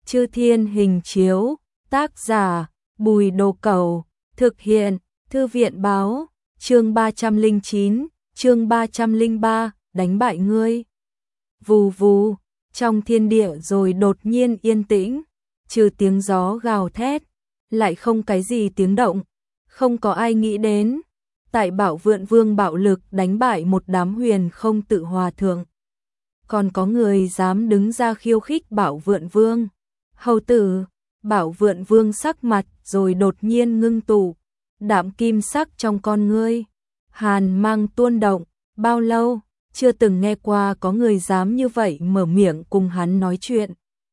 Chư Thiên Hình Chiếu, tác giả Bùi Đồ Cẩu, thực hiện Thư viện Báo, chương 309, chương 303, đánh bại ngươi. Vù vù, trong thiên địa rồi đột nhiên yên tĩnh, trừ tiếng gió gào thét, lại không cái gì tiếng động, không có ai nghĩ đến. Tại Bảo Vượn Vương bạo lực đánh bại một đám huyền không tự hòa thượng. Còn có người dám đứng ra khiêu khích Bảo Vượn Vương. Hầu tử, Bảo Vượn Vương sắc mặt rồi đột nhiên ngưng tụ, đạm kim sắc trong con ngươi, hàn mang tuôn động, bao lâu, chưa từng nghe qua có người dám như vậy mở miệng cùng hắn nói chuyện.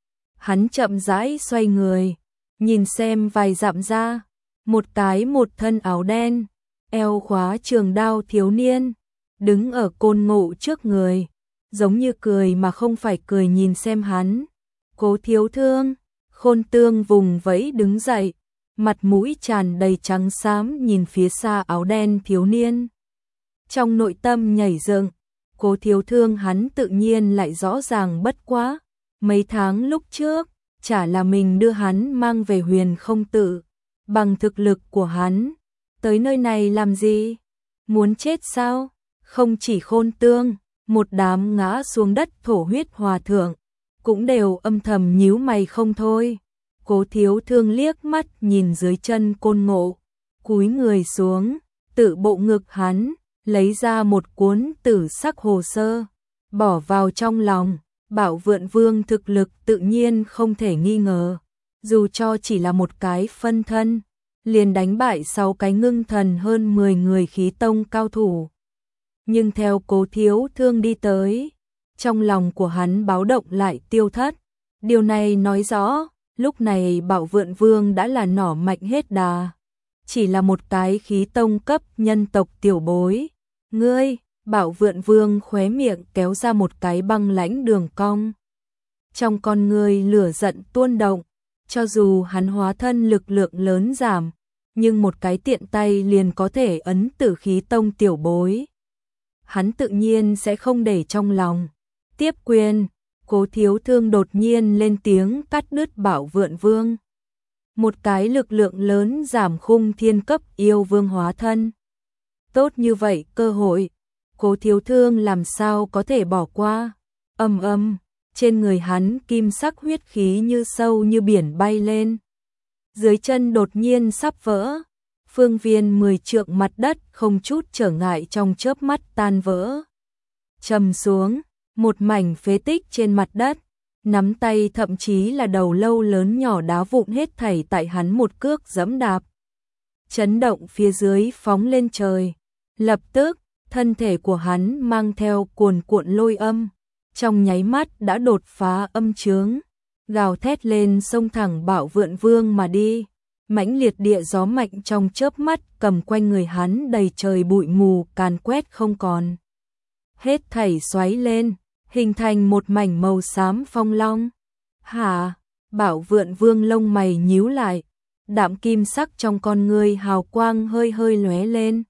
Hắn chậm rãi xoay người, nhìn xem vài dặm ra, một thân áo đen, eo khóa trường đao thiếu niên, đứng ở Côn Ngộ trước người, giống như cười mà không phải cười nhìn xem hắn. Cố Thiếu Thương, Khôn Tương vùng vẫy đứng dậy, mặt mũi tràn đầy trắng xám nhìn phía xa áo đen thiếu niên. Trong nội tâm nhảy dựng, Cố Thiếu Thương hắn tự nhiên lại rõ ràng bất quá, mấy tháng lúc trước, chả là mình đưa hắn mang về Huyền Không Tự, bằng thực lực của hắn, tới nơi này làm gì? Muốn chết sao? Không chỉ Khôn Tương, một đám ngã xuống đất thổ huyết hòa thượng, cũng đều âm thầm nhíu mày không thôi. Cố Thiếu Thương liếc mắt nhìn dưới chân Côn Ngộ, cúi người xuống, tự bộ ngực hắn, lấy ra một cuốn tử sắc hồ sơ, bỏ vào trong lòng. Bảo Vượn Vương thực lực tự nhiên không thể nghi ngờ, dù cho chỉ là một cái phân thân, liền đánh bại 6 cái ngưng thần hơn 10 người khí tông cao thủ. Nhưng theo Cố Thiếu Thương đi tới, trong lòng của hắn báo động lại tiêu thất. Điều này nói rõ, lúc này Bảo Vượn Vương đã là nỏ mạnh hết đà, chỉ là một cái khí tông cấp nhân tộc tiểu bối. Ngươi, Bảo Vượn Vương khóe miệng kéo ra một cái băng lãnh đường cong. Trong con ngươi lửa giận tuôn động, cho dù hắn hóa thân lực lượng lớn giảm, nhưng một cái tiện tay liền có thể ấn tử khí tông tiểu bối. Hắn tự nhiên sẽ không để trong lòng. Tiếp quyền, Cố Thiếu Thương đột nhiên lên tiếng cắt đứt Bảo Vượn Vương. Một cái lực lượng lớn giảm khung thiên cấp yêu vương hóa thân. Tốt như vậy cơ hội, Cố Thiếu Thương làm sao có thể bỏ qua. Trên người hắn kim sắc huyết khí như sâu như biển bay lên. Dưới chân đột nhiên sắp vỡ, phương viên 10 trượng mặt đất không chút trở ngại trong chớp mắt tan vỡ. Trầm xuống, một mảnh phế tích trên mặt đất, nắm tay thậm chí là đầu lâu lớn nhỏ đá vụn hết thảy tại hắn một cước giẫm đạp. Chấn động phía dưới phóng lên trời, lập tức, thân thể của hắn mang theo cuồn cuộn lôi âm, trong nháy mắt đã đột phá âm chướng, gào thét lên xông thẳng Bảo Vượn Vương mà đi. Mãnh liệt địa gió mạnh trong chớp mắt cầm quanh người hắn đầy trời bụi mù càn quét không còn. Hết thảy xoáy lên, hình thành một mảnh màu xám phong long. Hả? Bảo Vượn Vương lông mày nhíu lại, đạm kim sắc trong con ngươi hào quang hơi hơi lóe lên.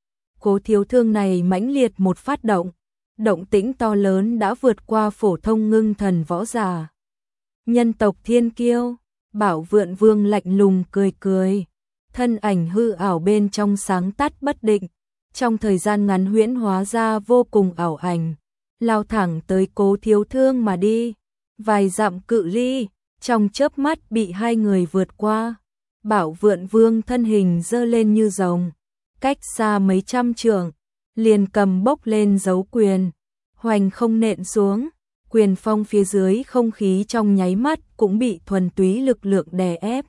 Cố Thiếu Thương này mãnh liệt một phát động, động tĩnh to lớn đã vượt qua phổ thông ngưng thần võ giả. Nhân tộc thiên kiêu, Bảo Vượn Vương lạnh lùng cười cười, thân ảnh hư ảo bên trong sáng tắt bất định, trong thời gian ngắn huyễn hóa ra vô cùng ảo ảnh, lao thẳng tới Cố Thiếu Thương mà đi. Vài dặm cự ly, trong chớp mắt bị hai người vượt qua. Bảo Vượn Vương thân hình giơ lên như rồng, cách xa mấy trăm trượng, liền cầm bốc lên dấu quyền, hoành không nện xuống, quyền phong phía dưới không khí trong nháy mắt cũng bị thuần túy lực lượng đè ép.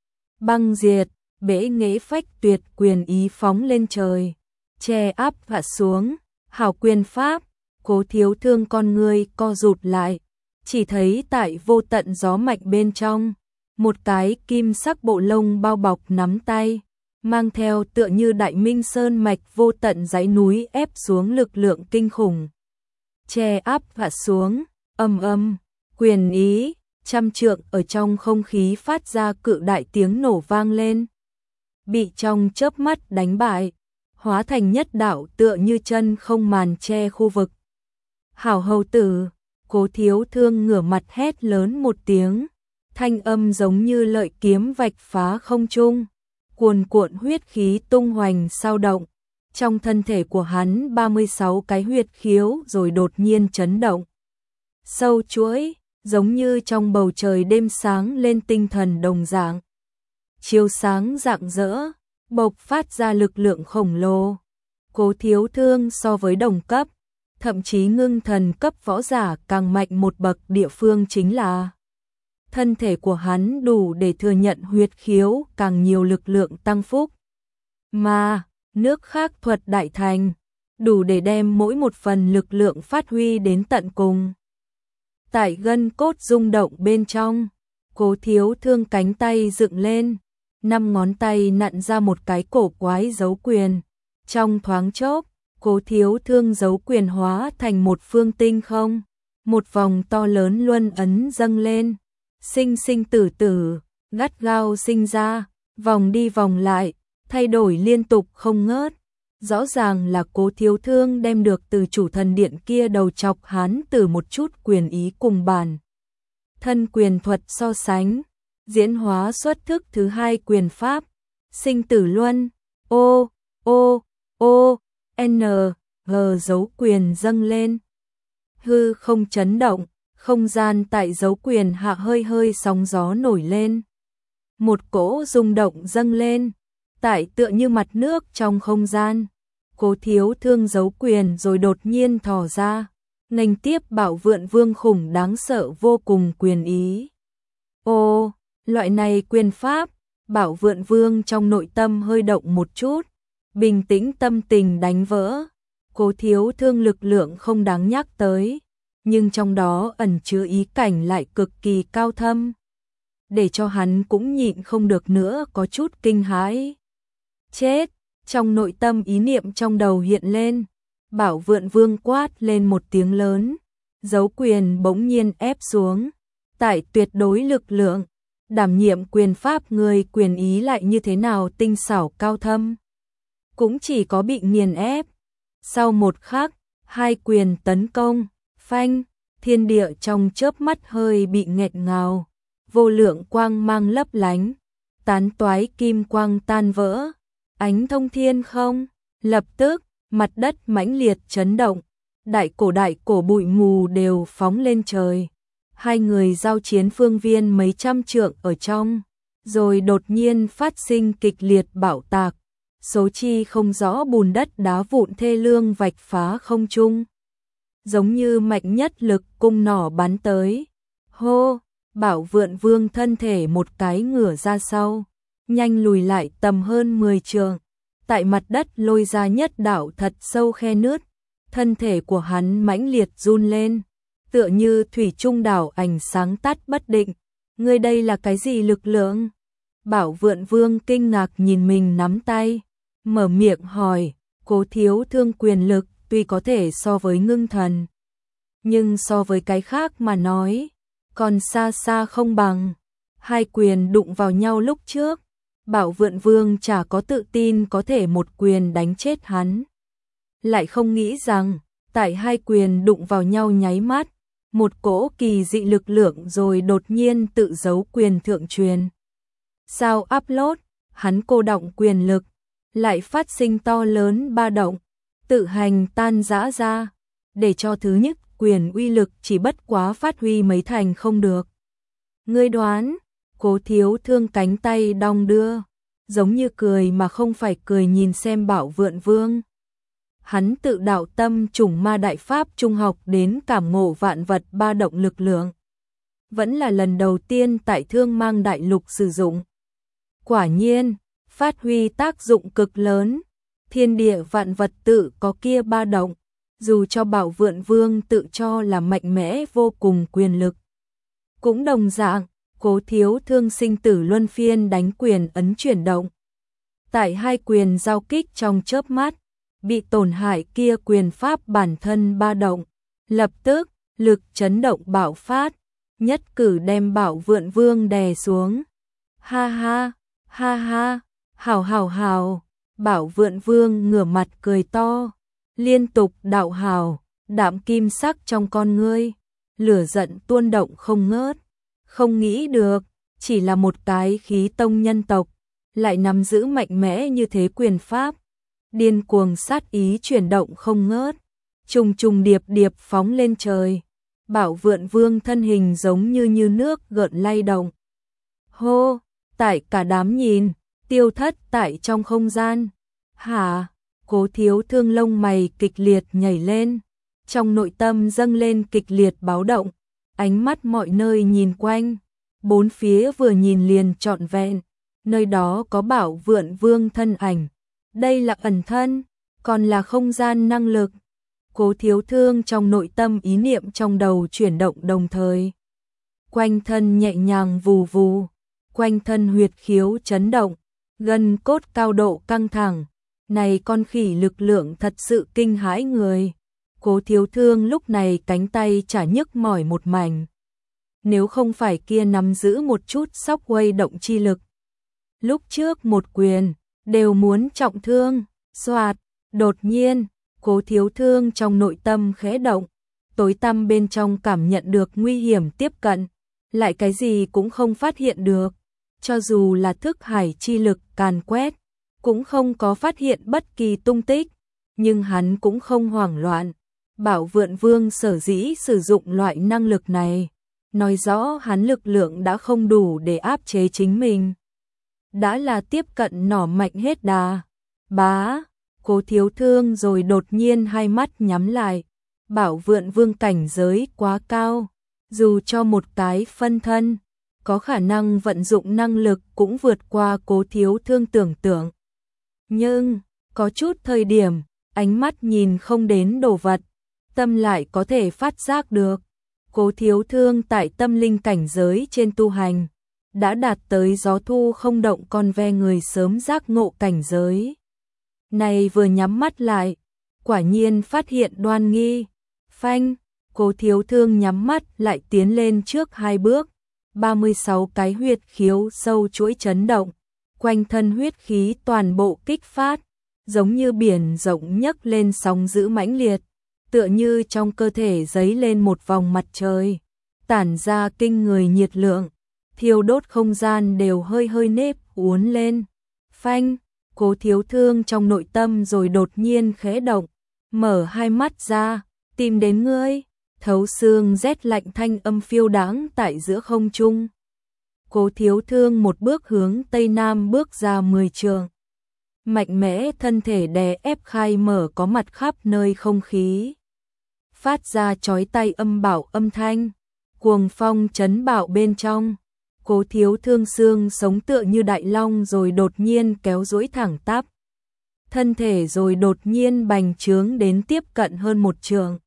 Băng diệt, bể nghệ phách tuyệt quyền ý phóng lên trời, che áp hạ xuống, hảo quyền pháp. Cố Thiếu Thương con ngươi co rụt lại, chỉ thấy tại vô tận gió mạnh bên trong, một cái kim sắc bộ lông bao bọc nắm tay, mang theo tựa như đại minh sơn mạch vô tận dãy núi ép xuống lực lượng kinh khủng. Che áp hạ xuống, quyền ý, trăm trượng ở trong không khí phát ra cự đại tiếng nổ vang lên. Bị trong chớp mắt đánh bại, hóa thành nhất đạo tựa như chân không màn che khu vực. Hảo hầu tử, Cố Thiếu Thương ngửa mặt hét lớn một tiếng, thanh âm giống như lợi kiếm vạch phá không trung, cuồn cuộn huyết khí tung hoành sao động. Trong thân thể của hắn 36 cái huyệt khiếu rồi đột nhiên chấn động. Sâu chuỗi, giống như trong bầu trời đêm sáng lên tinh thần đồng dạng. Chiếu sáng rạng rỡ, bộc phát ra lực lượng khổng lồ. Cố Thiếu Thương so với đồng cấp, thậm chí ngưng thần cấp võ giả càng mạnh một bậc địa phương chính là thân thể của hắn đủ để thừa nhận huyệt khiếu càng nhiều lực lượng tăng phúc. Mà, nước khác thuật đại thành, đủ để đem mỗi một phần lực lượng phát huy đến tận cùng. Tại gân cốt rung động bên trong, Cố Thiếu Thương cánh tay dựng lên, 5 ngón tay nặn ra một cái cổ quái dấu quyền. Trong thoáng chốc, Cố Thiếu Thương dấu quyền hóa thành một phương tinh không, một vòng to lớn luân ấn dâng lên, sinh sinh tử tử, gắt gao sinh ra, vòng đi vòng lại, thay đổi liên tục không ngớt. Rõ ràng là Cố Thiếu Thương đem được từ chủ thần điện kia đầu chọc hắn từ một chút quyền ý cùng bản thân quyền thuật so sánh, diễn hóa xuất thức thứ hai quyền pháp, sinh tử luân, n g dấu quyền dâng lên. Hư không chấn động, không gian tại dấu quyền hạ hơi hơi sóng gió nổi lên. Một cỗ rung động dâng lên, tại tựa như mặt nước trong không gian. Cố Thiếu Thương dấu quyền rồi đột nhiên thò ra, nghênh tiếp Bảo Vượn Vương khủng đáng sợ vô cùng quyền ý. Loại này quyền pháp, Bảo Vượn Vương trong nội tâm hơi động một chút, bình tĩnh tâm tình đánh vỡ. Cố Thiếu Thương lực lượng không đáng nhắc tới, nhưng trong đó ẩn chứa ý cảnh lại cực kỳ cao thâm, để cho hắn cũng nhịn không được nữa có chút kinh hãi. Chết! Trong nội tâm ý niệm trong đầu hiện lên, Bảo Vượn Vương quát lên một tiếng lớn, dấu quyền bỗng nhiên ép xuống, tại tuyệt đối lực lượng, đảm nhiệm quyền pháp người quyền ý lại như thế nào tinh xảo cao thâm, cũng chỉ có bị nghiền ép. Sau một khắc, hai quyền tấn công, phanh, thiên địa trong chớp mắt hơi bị nghẹt ngào, vô lượng quang mang lấp lánh, tán toái kim quang tan vỡ, ánh thông thiên không, lập tức, mặt đất mãnh liệt chấn động, đại cổ bụi mù đều phóng lên trời. Hai người giao chiến phương viên mấy trăm trượng ở trong, rồi đột nhiên phát sinh kịch liệt bạo tạc, số chi không rõ bùn đất đá vụn thê lương vạch phá không trung. Giống như mạnh nhất lực cung nỏ bắn tới. Hô, Bảo Vượn Vương thân thể một cái ngửa ra sau, nhanh lùi lại tầm hơn 10 trượng, tại mặt đất lôi ra nhất đạo thật sâu khe nứt, thân thể của hắn mãnh liệt run lên, tựa như thủy trung đảo ánh sáng tắt bất định. Ngươi đây là cái gì lực lượng? Bảo Vượn Vương kinh ngạc nhìn mình nắm tay, mở miệng hỏi. Cố Thiếu Thương quyền lực tuy có thể so với ngưng thần, nhưng so với cái khác mà nói, còn xa xa không bằng. Hai quyền đụng vào nhau lúc trước, Bảo Vượn Vương chả có tự tin có thể một quyền đánh chết hắn. Lại không nghĩ rằng, tại hai quyền đụng vào nhau nháy mắt, một cỗ kỳ dị lực lượng rồi đột nhiên tự giấu quyền thượng truyền. Sao upload, hắn cô động quyền lực, lại phát sinh to lớn ba động, tự hành tan rã ra, để cho thứ nhất quyền uy lực chỉ bất quá phát huy mấy thành không được. Ngươi đoán? Cố Thiếu Thương cánh tay đong đưa, giống như cười mà không phải cười nhìn xem Bảo Vượn Vương. Hắn tự đạo tâm trùng ma đại pháp trung học đến cảm ngộ vạn vật ba động lực lượng. Vẫn là lần đầu tiên tại Thương Mang Đại Lục sử dụng. Quả nhiên, phát huy tác dụng cực lớn, thiên địa vạn vật tự có kia ba động, dù cho Bảo Vượn Vương tự cho là mạnh mẽ vô cùng quyền lực. Cũng đồng dạng, Cố Thiếu Thương sinh tử luân phiên đánh quyền ấn chuyển động. Tại hai quyền giao kích trong chớp mắt, bị tổn hại kia quyền pháp bản thân ba động, lập tức, lực chấn động bạo phát, nhất cử đem Bảo Vượn Vương đè xuống. Ha ha, ha ha, hào hào hào, Bảo Vượn Vương ngửa mặt cười to, liên tục đạo hào, đạm kim sắc trong con ngươi, lửa giận tuôn động không ngớt. Không nghĩ được, chỉ là một cái khí tông nhân tộc, lại nắm giữ mạnh mẽ như thế quyền pháp. Điên cuồng sát ý chuyển động không ngớt, trùng trùng điệp điệp phóng lên trời. Bảo Vượn Vương thân hình giống như nước gợn lay động. Hô, tại cả đám nhìn, tiêu thất tại trong không gian. Hả? Cố Thiếu Thương lông mày kịch liệt nhảy lên, trong nội tâm dâng lên kịch liệt báo động, ánh mắt mọi nơi nhìn quanh, bốn phía vừa nhìn liền trọn vẹn, nơi đó có Bảo Vượn Vương thân ảnh. Đây là ẩn thân, còn là không gian năng lực. Cố Thiếu Thương trong nội tâm ý niệm trong đầu chuyển động đồng thời. Quanh thân nhẹ nhàng vù vù, quanh thân huyệt khiếu chấn động, gân cốt cao độ căng thẳng. Này con khỉ lực lượng thật sự kinh hãi người. Cố Thiếu Thương lúc này cánh tay chả nhức mỏi một mảnh. Nếu không phải kia nắm giữ một chút sóc quay động chi lực. Lúc trước một quyền, đều muốn trọng thương, xoạt, đột nhiên, Cố Thiếu Thương trong nội tâm khẽ động, tối tăm bên trong cảm nhận được nguy hiểm tiếp cận, lại cái gì cũng không phát hiện được, cho dù là thức hải chi lực càn quét, cũng không có phát hiện bất kỳ tung tích, nhưng hắn cũng không hoảng loạn. Bảo Vượn Vương sở dĩ sử dụng loại năng lực này, nói rõ hắn lực lượng đã không đủ để áp chế chính mình. Đã là tiếp cận nỏ mạnh hết đà. Bá, Cố Thiếu Thương rồi đột nhiên hai mắt nhắm lại. Bảo Vượn Vương cảnh giới quá cao, dù cho một cái phân thân, có khả năng vận dụng năng lực cũng vượt qua Cố Thiếu Thương tưởng tượng. Nhưng, có chút thời điểm, ánh mắt nhìn không đến đồ vật, tâm lại có thể phát giác được. Cố Thiếu Thương tại tâm linh cảnh giới trên tu hành, đã đạt tới gió thu không động con ve người sớm giác ngộ cảnh giới. Này vừa nhắm mắt lại, quả nhiên phát hiện đoan nghi. Phanh, Cố Thiếu Thương nhắm mắt lại tiến lên trước 2 bước, 36 cái huyệt khiếu sâu chuỗi chấn động, quanh thân huyết khí toàn bộ kích phát, giống như biển rộng nhấc lên sóng dữ mãnh liệt, tựa như trong cơ thể giấy lên một vòng mặt trời, tản ra kinh người nhiệt lượng, thiêu đốt không gian đều hơi hơi nếp uốn lên. Phanh, Cố Thiếu Thương trong nội tâm rồi đột nhiên khẽ động, mở hai mắt ra, tìm đến ngươi. Thấu xương rét lạnh thanh âm phiêu đãng tại giữa không trung. Cố Thiếu Thương một bước hướng tây nam bước ra 10 trượng. Mạnh mẽ thân thể đè ép khai mở có mặt khắp nơi không khí. Phát ra chói tai âm bảo âm thanh, cuồng phong chấn bạo bên trong. Cố Thiếu Thương xương sống tựa như đại long rồi đột nhiên kéo duỗi thẳng tắp. Thân thể rồi đột nhiên bành trướng đến tiếp cận hơn 1 trượng.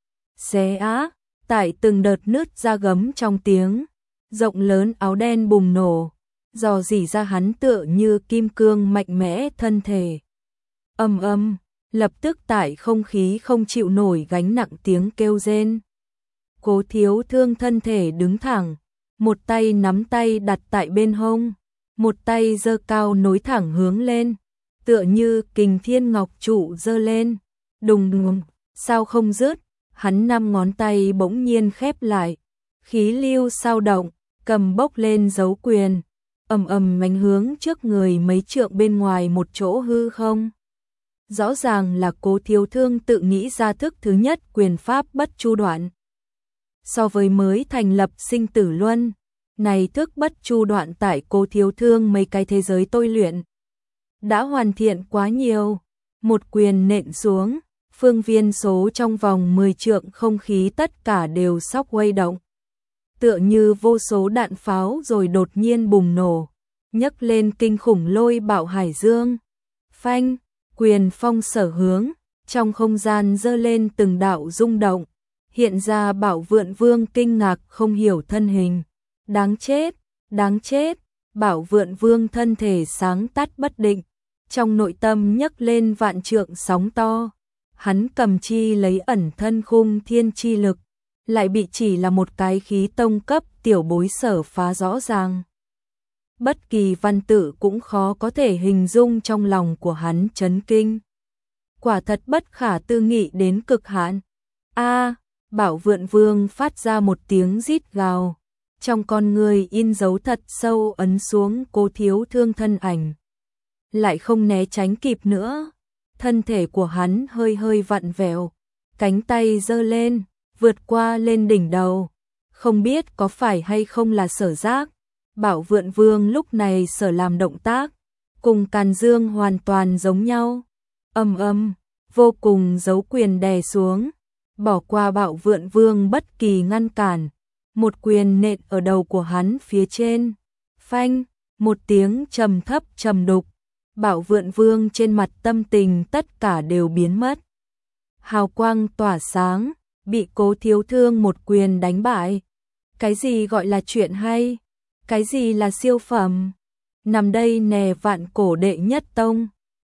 Xé á, tại từng đợt nứt ra gấm trong tiếng, rộng lớn áo đen bùng nổ, dò dỉ ra hắn tựa như kim cương mạnh mẽ thân thể. Ầm ầm, lập tức tại không khí không chịu nổi gánh nặng tiếng kêu rên. Cố Thiếu Thương thân thể đứng thẳng, một tay nắm tay đặt tại bên hông, một tay giơ cao nối thẳng hướng lên, tựa như kình thiên ngọc trụ giơ lên, đùng đùng, sao không dứt. Hắn 5 ngón tay bỗng nhiên khép lại, khí lưu sao động, cầm bốc lên dấu quyền, ầm ầm đánh hướng trước người mấy trượng bên ngoài một chỗ hư không. Rõ ràng là Cố Thiếu Thương tự nghĩ ra thức thứ nhất quyền pháp bất chu đoạn. So với mới thành lập sinh tử luân, này thức bất chu đoạn tại Cố Thiếu Thương mấy cái thế giới tôi luyện đã hoàn thiện quá nhiều. Một quyền nện xuống, phương viên số trong vòng 10 trượng không khí tất cả đều sóc quay động. Tựa như vô số đạn pháo rồi đột nhiên bùng nổ, nhấc lên kinh khủng lôi bạo hải dương. Phanh, quyền phong sở hướng, trong không gian dơ lên từng đạo rung động, hiện ra Bảo Vượn Vương kinh ngạc không hiểu thân hình. Đáng chết, đáng chết, Bảo Vượn Vương thân thể sáng tắt bất định, trong nội tâm nhấc lên vạn trượng sóng to. Hắn cầm chi lấy ẩn thân khung thiên chi lực, lại bị chỉ là một cái khí tông cấp tiểu bối sở phá rõ ràng. Bất kỳ văn tự cũng khó có thể hình dung trong lòng của hắn chấn kinh. Quả thật bất khả tư nghị đến cực hạn. A, Bảo Vượn Vương phát ra một tiếng rít gào, trong con người in dấu thật sâu ấn xuống Cố Thiếu Thương thân ảnh. Lại không né tránh kịp nữa, thân thể của hắn hơi hơi vặn vẹo, cánh tay giơ lên, vượt qua lên đỉnh đầu. Không biết có phải hay không là Sở Giác, Bảo Vượn Vương lúc này Sở làm động tác, cùng Càn Dương hoàn toàn giống nhau. Vô cùng dấu quyền đè xuống, bỏ qua Bảo Vượn Vương bất kỳ ngăn cản, một quyền nện ở đầu của hắn phía trên. Phanh, một tiếng trầm thấp trầm đục, Bảo Vượn Vương trên mặt tâm tình tất cả đều biến mất. Hào quang tỏa sáng, bị Cố Thiếu Thương một quyền đánh bại. Cái gì gọi là chuyện hay? Cái gì là siêu phẩm? Nằm đây nè vạn cổ đệ nhất tông.